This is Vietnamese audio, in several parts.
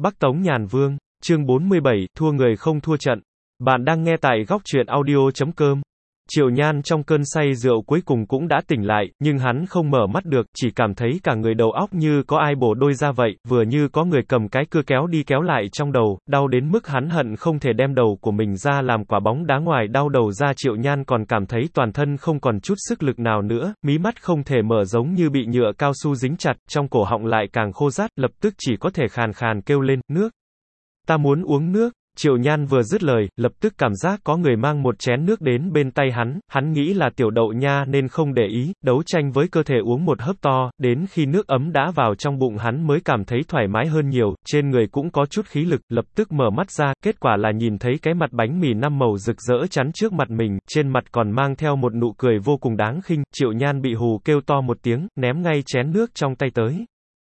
Bắc Tống Nhàn Vương, chương 47, thua người không thua trận. Bạn đang nghe tại góc truyện audio.com. Triệu Nhan trong cơn say rượu cuối cùng cũng đã tỉnh lại, nhưng hắn không mở mắt được, chỉ cảm thấy cả người đầu óc như có ai bổ đôi ra vậy, vừa như có người cầm cái cưa kéo đi kéo lại trong đầu, đau đến mức hắn hận không thể đem đầu của mình ra làm quả bóng đá. Ngoài đau đầu ra, Triệu Nhan còn cảm thấy toàn thân không còn chút sức lực nào nữa, mí mắt không thể mở, giống như bị nhựa cao su dính chặt, trong cổ họng lại càng khô rát, lập tức chỉ có thể khàn khàn kêu lên, nước. Ta muốn uống nước. Triệu Nhan vừa dứt lời, lập tức cảm giác có người mang một chén nước đến bên tay hắn nghĩ là Tiểu Đậu Nha nên không để ý, đấu tranh với cơ thể uống một hớp to, đến khi nước ấm đã vào trong bụng hắn mới cảm thấy thoải mái hơn nhiều, trên người cũng có chút khí lực, lập tức mở mắt ra, kết quả là nhìn thấy cái mặt bánh mì 5 màu rực rỡ chắn trước mặt mình, trên mặt còn mang theo một nụ cười vô cùng đáng khinh. Triệu Nhan bị hù kêu to một tiếng, ném ngay chén nước trong tay tới.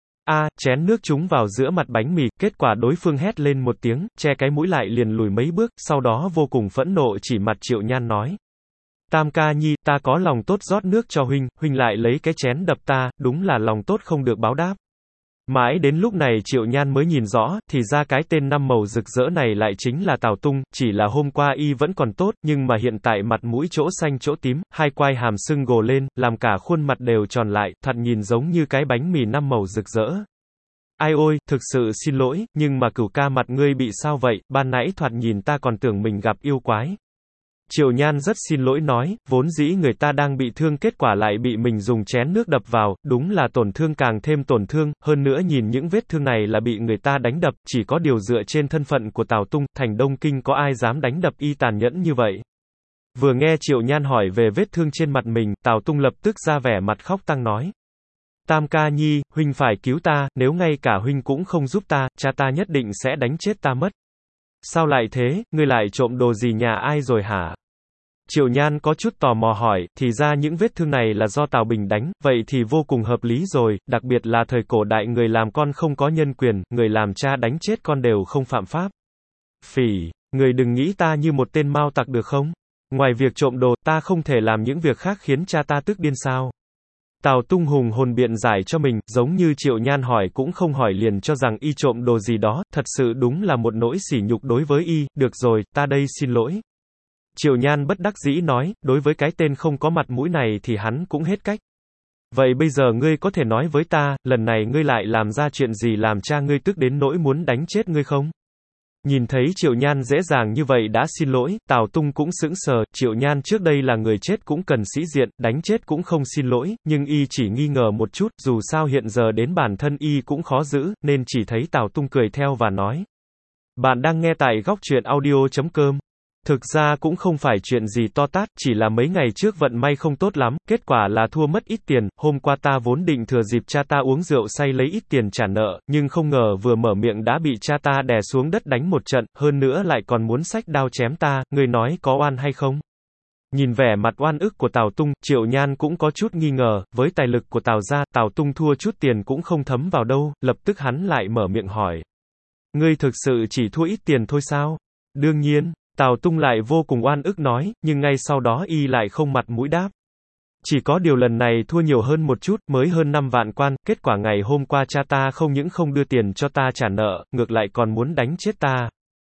Chén nước trúng vào giữa mặt bánh mì, kết quả đối phương hét lên một tiếng, che cái mũi lại liền lùi mấy bước, sau đó vô cùng phẫn nộ chỉ mặt Triệu Nhan nói. Tam ca nhi, ta có lòng tốt rót nước cho huynh lại lấy cái chén đập ta, đúng là lòng tốt không được báo đáp. Mãi đến lúc này Triệu Nhan mới nhìn rõ, thì ra cái tên 5 màu rực rỡ này lại chính là Tào Tung, chỉ là hôm qua y vẫn còn tốt, nhưng mà hiện tại mặt mũi chỗ xanh chỗ tím, hai quai hàm sưng gồ lên, làm cả khuôn mặt đều tròn lại, thật nhìn giống như cái bánh mì 5 màu rực rỡ. Ai ôi, thực sự xin lỗi, nhưng mà Cửu ca mặt ngươi bị sao vậy, ban nãy thoạt nhìn ta còn tưởng mình gặp yêu quái. Triệu Nhan rất xin lỗi nói, vốn dĩ người ta đang bị thương kết quả lại bị mình dùng chén nước đập vào, đúng là tổn thương càng thêm tổn thương, hơn nữa nhìn những vết thương này là bị người ta đánh đập, chỉ có điều dựa trên thân phận của Tào Tung, thành Đông Kinh có ai dám đánh đập y tàn nhẫn như vậy. Vừa nghe Triệu Nhan hỏi về vết thương trên mặt mình, Tào Tung lập tức ra vẻ mặt khóc tang nói. Tam ca nhi, huynh phải cứu ta, nếu ngay cả huynh cũng không giúp ta, cha ta nhất định sẽ đánh chết ta mất. Sao lại thế, ngươi lại trộm đồ gì nhà ai rồi hả? Triệu Nhan có chút tò mò hỏi, thì ra những vết thương này là do Tào Bình đánh, vậy thì vô cùng hợp lý rồi, đặc biệt là thời cổ đại người làm con không có nhân quyền, người làm cha đánh chết con đều không phạm pháp. Phỉ, người đừng nghĩ ta như một tên mao tặc được không? Ngoài việc trộm đồ, ta không thể làm những việc khác khiến cha ta tức điên sao? Tào Tung hùng hồn biện giải cho mình, giống như Triệu Nhan hỏi cũng không hỏi liền cho rằng y trộm đồ gì đó, thật sự đúng là một nỗi sỉ nhục đối với y. Được rồi, ta đây xin lỗi. Triệu Nhan bất đắc dĩ nói, đối với cái tên không có mặt mũi này thì hắn cũng hết cách. Vậy bây giờ ngươi có thể nói với ta, lần này ngươi lại làm ra chuyện gì làm cha ngươi tức đến nỗi muốn đánh chết ngươi không? Nhìn thấy Triệu Nhan dễ dàng như vậy đã xin lỗi, Tào Tung cũng sững sờ, Triệu Nhan trước đây là người chết cũng cần sĩ diện, đánh chết cũng không xin lỗi, nhưng y chỉ nghi ngờ một chút, dù sao hiện giờ đến bản thân y cũng khó giữ, nên chỉ thấy Tào Tung cười theo và nói. Bạn đang nghe tại góc truyện audio.com. Thực ra cũng không phải chuyện gì to tát, chỉ là mấy ngày trước vận may không tốt lắm, kết quả là thua mất ít tiền, hôm qua ta vốn định thừa dịp cha ta uống rượu say lấy ít tiền trả nợ, nhưng không ngờ vừa mở miệng đã bị cha ta đè xuống đất đánh một trận, hơn nữa lại còn muốn xách đao chém ta, người nói có oan hay không? Nhìn vẻ mặt oan ức của Tào Tung, Triệu Nhan cũng có chút nghi ngờ, với tài lực của Tào gia, Tào Tung thua chút tiền cũng không thấm vào đâu, lập tức hắn lại mở miệng hỏi. Ngươi thực sự chỉ thua ít tiền thôi sao? Đương nhiên. Tào Tung lại vô cùng oan ức nói, nhưng ngay sau đó y lại không mặt mũi đáp. Chỉ có điều lần này thua nhiều hơn một chút, mới hơn 5 vạn quan, kết quả ngày hôm qua cha ta không những không đưa tiền cho ta trả nợ, ngược lại còn muốn đánh chết ta.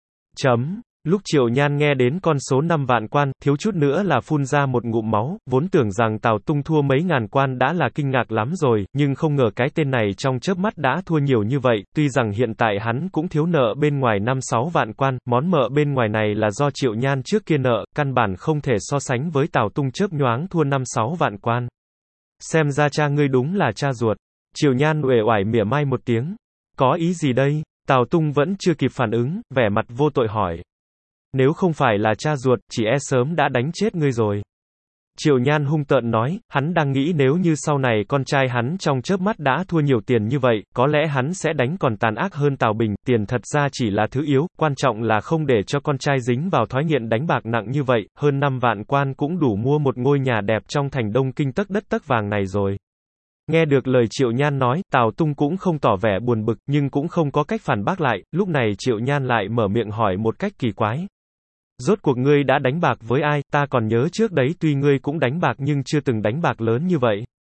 Lúc Triệu Nhan nghe đến con số 5 vạn quan, thiếu chút nữa là phun ra một ngụm máu, vốn tưởng rằng Tào Tung thua mấy ngàn quan đã là kinh ngạc lắm rồi, nhưng không ngờ cái tên này trong chớp mắt đã thua nhiều như vậy, tuy rằng hiện tại hắn cũng thiếu nợ bên ngoài 5-6 vạn quan, món nợ bên ngoài này là do Triệu Nhan trước kia nợ, căn bản không thể so sánh với Tào Tung chớp nhoáng thua 5-6 vạn quan. Xem ra cha ngươi đúng là cha ruột. Triệu Nhan uể oải mỉa mai một tiếng. Có ý gì đây? Tào Tung vẫn chưa kịp phản ứng, vẻ mặt vô tội hỏi. Nếu không phải là cha ruột, chỉ e sớm đã đánh chết ngươi rồi. Triệu Nhan hung tợn nói, hắn đang nghĩ nếu như sau này con trai hắn trong chớp mắt đã thua nhiều tiền như vậy, có lẽ hắn sẽ đánh còn tàn ác hơn Tào Bình, tiền thật ra chỉ là thứ yếu, quan trọng là không để cho con trai dính vào thói nghiện đánh bạc nặng như vậy, hơn 5 vạn quan cũng đủ mua một ngôi nhà đẹp trong thành Đông Kinh tấc đất tấc vàng này rồi. Nghe được lời Triệu Nhan nói, Tào Tung cũng không tỏ vẻ buồn bực, nhưng cũng không có cách phản bác lại, lúc này Triệu Nhan lại mở miệng hỏi một cách kỳ quái. Rốt cuộc ngươi đã đánh bạc với ai, ta còn nhớ trước đấy tuy ngươi cũng đánh bạc nhưng chưa từng đánh bạc lớn như vậy.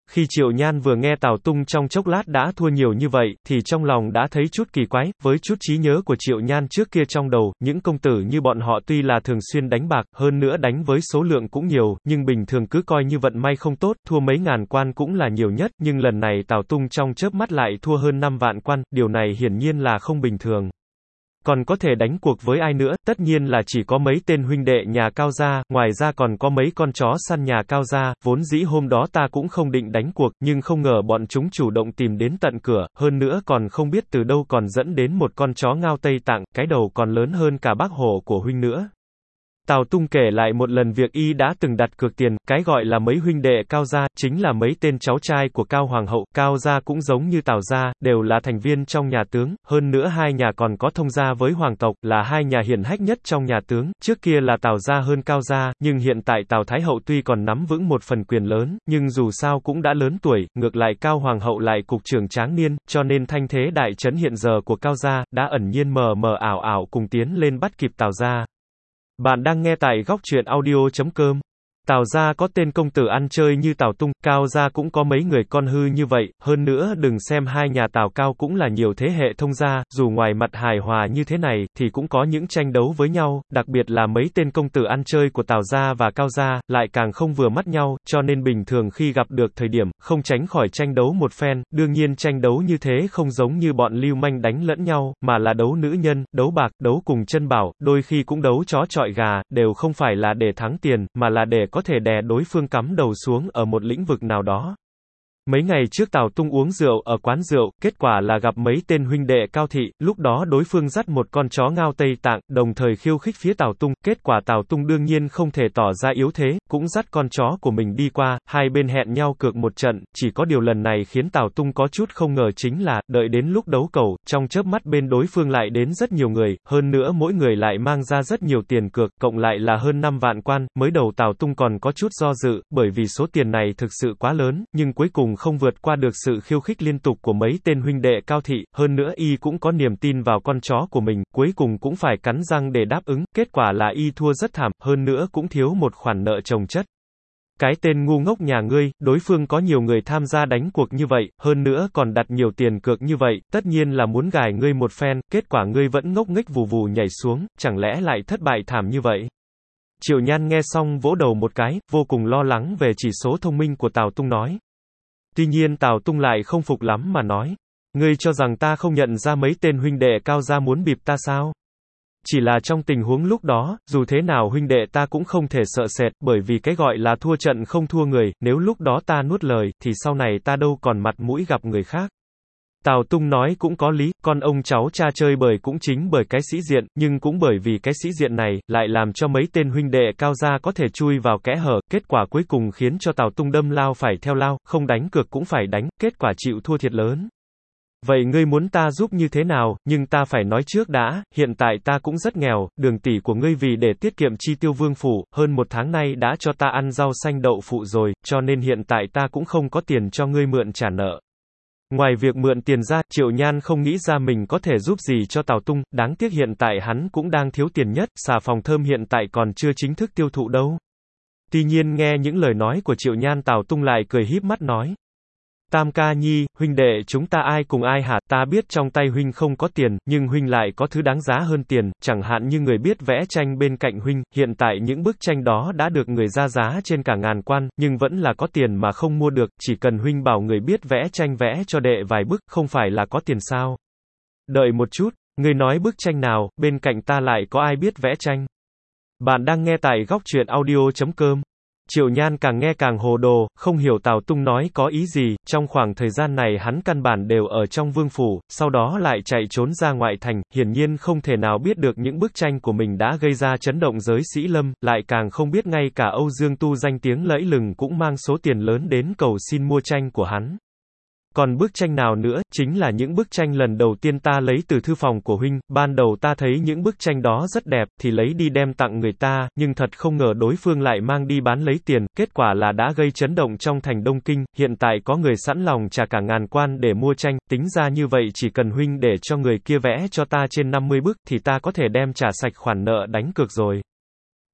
Khi Triệu Nhan vừa nghe Tào Tung trong chốc lát đã thua nhiều như vậy, thì trong lòng đã thấy chút kỳ quái, với chút trí nhớ của Triệu Nhan trước kia trong đầu, những công tử như bọn họ tuy là thường xuyên đánh bạc, hơn nữa đánh với số lượng cũng nhiều, nhưng bình thường cứ coi như vận may không tốt, thua mấy ngàn quan cũng là nhiều nhất, nhưng lần này Tào Tung trong chớp mắt lại thua hơn 5 vạn quan, điều này hiển nhiên là không bình thường. Còn có thể đánh cuộc với ai nữa, tất nhiên là chỉ có mấy tên huynh đệ nhà Cao gia, ngoài ra còn có mấy con chó săn nhà Cao gia, vốn dĩ hôm đó ta cũng không định đánh cuộc, nhưng không ngờ bọn chúng chủ động tìm đến tận cửa, hơn nữa còn không biết từ đâu còn dẫn đến một con chó ngao Tây Tạng, cái đầu còn lớn hơn cả bác hổ của huynh nữa. Tào Tung kể lại một lần việc y đã từng đặt cược tiền, cái gọi là mấy huynh đệ Cao gia, chính là mấy tên cháu trai của Cao Hoàng hậu, Cao gia cũng giống như Tào gia, đều là thành viên trong nhà tướng, hơn nữa hai nhà còn có thông gia với hoàng tộc, là hai nhà hiển hách nhất trong nhà tướng, trước kia là Tào gia hơn Cao gia, nhưng hiện tại Tào Thái hậu tuy còn nắm vững một phần quyền lớn, nhưng dù sao cũng đã lớn tuổi, ngược lại Cao Hoàng hậu lại cục trưởng tráng niên, cho nên thanh thế đại trấn hiện giờ của Cao gia, đã ẩn nhiên mờ mờ ảo ảo cùng tiến lên bắt kịp Tào gia. Bạn đang nghe tại góc truyện audio.com. Tào gia có tên công tử ăn chơi như Tào Tung, Cao gia cũng có mấy người con hư như vậy, hơn nữa đừng xem hai nhà Tào Cao cũng là nhiều thế hệ thông gia, dù ngoài mặt hài hòa như thế này, thì cũng có những tranh đấu với nhau, đặc biệt là mấy tên công tử ăn chơi của Tào gia và Cao gia, lại càng không vừa mắt nhau, cho nên bình thường khi gặp được thời điểm, không tránh khỏi tranh đấu một phen, đương nhiên tranh đấu như thế không giống như bọn lưu manh đánh lẫn nhau, mà là đấu nữ nhân, đấu bạc, đấu cùng chân bảo, đôi khi cũng đấu chó chọi gà, đều không phải là để thắng tiền, mà là để có thể đè đối phương cắm đầu xuống ở một lĩnh vực nào đó. Mấy ngày trước Tào Tung uống rượu ở quán rượu, kết quả là gặp mấy tên huynh đệ Cao thị, lúc đó đối phương dắt một con chó ngao Tây Tạng, đồng thời khiêu khích phía Tào Tung, kết quả Tào Tung đương nhiên không thể tỏ ra yếu thế, cũng dắt con chó của mình đi qua, hai bên hẹn nhau cược một trận, chỉ có điều lần này khiến Tào Tung có chút không ngờ chính là, đợi đến lúc đấu cầu, trong chớp mắt bên đối phương lại đến rất nhiều người, hơn nữa mỗi người lại mang ra rất nhiều tiền cược, cộng lại là hơn 5 vạn quan, mới đầu Tào Tung còn có chút do dự, bởi vì số tiền này thực sự quá lớn, nhưng cuối cùng không vượt qua được sự khiêu khích liên tục của mấy tên huynh đệ Cao thị, hơn nữa y cũng có niềm tin vào con chó của mình, cuối cùng cũng phải cắn răng để đáp ứng, kết quả là y thua rất thảm, hơn nữa cũng thiếu một khoản nợ chồng chất. Cái tên ngu ngốc nhà ngươi, đối phương có nhiều người tham gia đánh cuộc như vậy, hơn nữa còn đặt nhiều tiền cược như vậy, tất nhiên là muốn gài ngươi một phen, kết quả ngươi vẫn ngốc nghếch vù vù nhảy xuống, chẳng lẽ lại thất bại thảm như vậy? Triệu Nhan nghe xong vỗ đầu một cái, vô cùng lo lắng về chỉ số thông minh của Tào Tung nói. Tuy nhiên Tào Tung lại không phục lắm mà nói, ngươi cho rằng ta không nhận ra mấy tên huynh đệ Cao gia muốn bịp ta sao? Chỉ là trong tình huống lúc đó, dù thế nào huynh đệ ta cũng không thể sợ sệt, bởi vì cái gọi là thua trận không thua người, nếu lúc đó ta nuốt lời, thì sau này ta đâu còn mặt mũi gặp người khác. Tào Tung nói cũng có lý, con ông cháu cha chơi bời cũng chính bởi cái sĩ diện, nhưng cũng bởi vì cái sĩ diện này, lại làm cho mấy tên huynh đệ Cao gia có thể chui vào kẽ hở, kết quả cuối cùng khiến cho Tào Tung đâm lao phải theo lao, không đánh cược cũng phải đánh, kết quả chịu thua thiệt lớn. Vậy ngươi muốn ta giúp như thế nào, nhưng ta phải nói trước đã, hiện tại ta cũng rất nghèo, đường tỷ của ngươi vì để tiết kiệm chi tiêu vương phủ, hơn 1 tháng nay đã cho ta ăn rau xanh đậu phụ rồi, cho nên hiện tại ta cũng không có tiền cho ngươi mượn trả nợ. Ngoài việc mượn tiền ra, Triệu Nhan không nghĩ ra mình có thể giúp gì cho Tào Tung, đáng tiếc hiện tại hắn cũng đang thiếu tiền nhất, xà phòng thơm hiện tại còn chưa chính thức tiêu thụ đâu. Tuy nhiên nghe những lời nói của Triệu Nhan, Tào Tung lại cười híp mắt nói. Tam ca nhi, huynh đệ chúng ta ai cùng ai hả, ta biết trong tay huynh không có tiền, nhưng huynh lại có thứ đáng giá hơn tiền, chẳng hạn như người biết vẽ tranh bên cạnh huynh, hiện tại những bức tranh đó đã được người ra giá trên cả ngàn quan, nhưng vẫn là có tiền mà không mua được, chỉ cần huynh bảo người biết vẽ tranh vẽ cho đệ vài bức, không phải là có tiền sao? Đợi một chút, người nói bức tranh nào, bên cạnh ta lại có ai biết vẽ tranh? Bạn đang nghe tại góc truyện audio.com. Triệu Nhan càng nghe càng hồ đồ, không hiểu Tào Tung nói có ý gì, trong khoảng thời gian này hắn căn bản đều ở trong vương phủ, sau đó lại chạy trốn ra ngoại thành, hiển nhiên không thể nào biết được những bức tranh của mình đã gây ra chấn động giới sĩ lâm, lại càng không biết ngay cả Âu Dương Tu danh tiếng lẫy lừng cũng mang số tiền lớn đến cầu xin mua tranh của hắn. Còn bức tranh nào nữa, chính là những bức tranh lần đầu tiên ta lấy từ thư phòng của huynh, ban đầu ta thấy những bức tranh đó rất đẹp, thì lấy đi đem tặng người ta, nhưng thật không ngờ đối phương lại mang đi bán lấy tiền, kết quả là đã gây chấn động trong thành Đông Kinh, hiện tại có người sẵn lòng trả cả ngàn quan để mua tranh, tính ra như vậy chỉ cần huynh để cho người kia vẽ cho ta trên 50 bức, thì ta có thể đem trả sạch khoản nợ đánh cược rồi.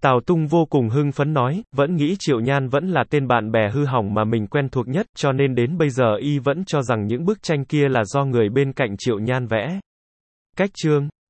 Tào Tung vô cùng hưng phấn nói, vẫn nghĩ Triệu Nhan vẫn là tên bạn bè hư hỏng mà mình quen thuộc nhất, cho nên đến bây giờ y vẫn cho rằng những bức tranh kia là do người bên cạnh Triệu Nhan vẽ. Cách chương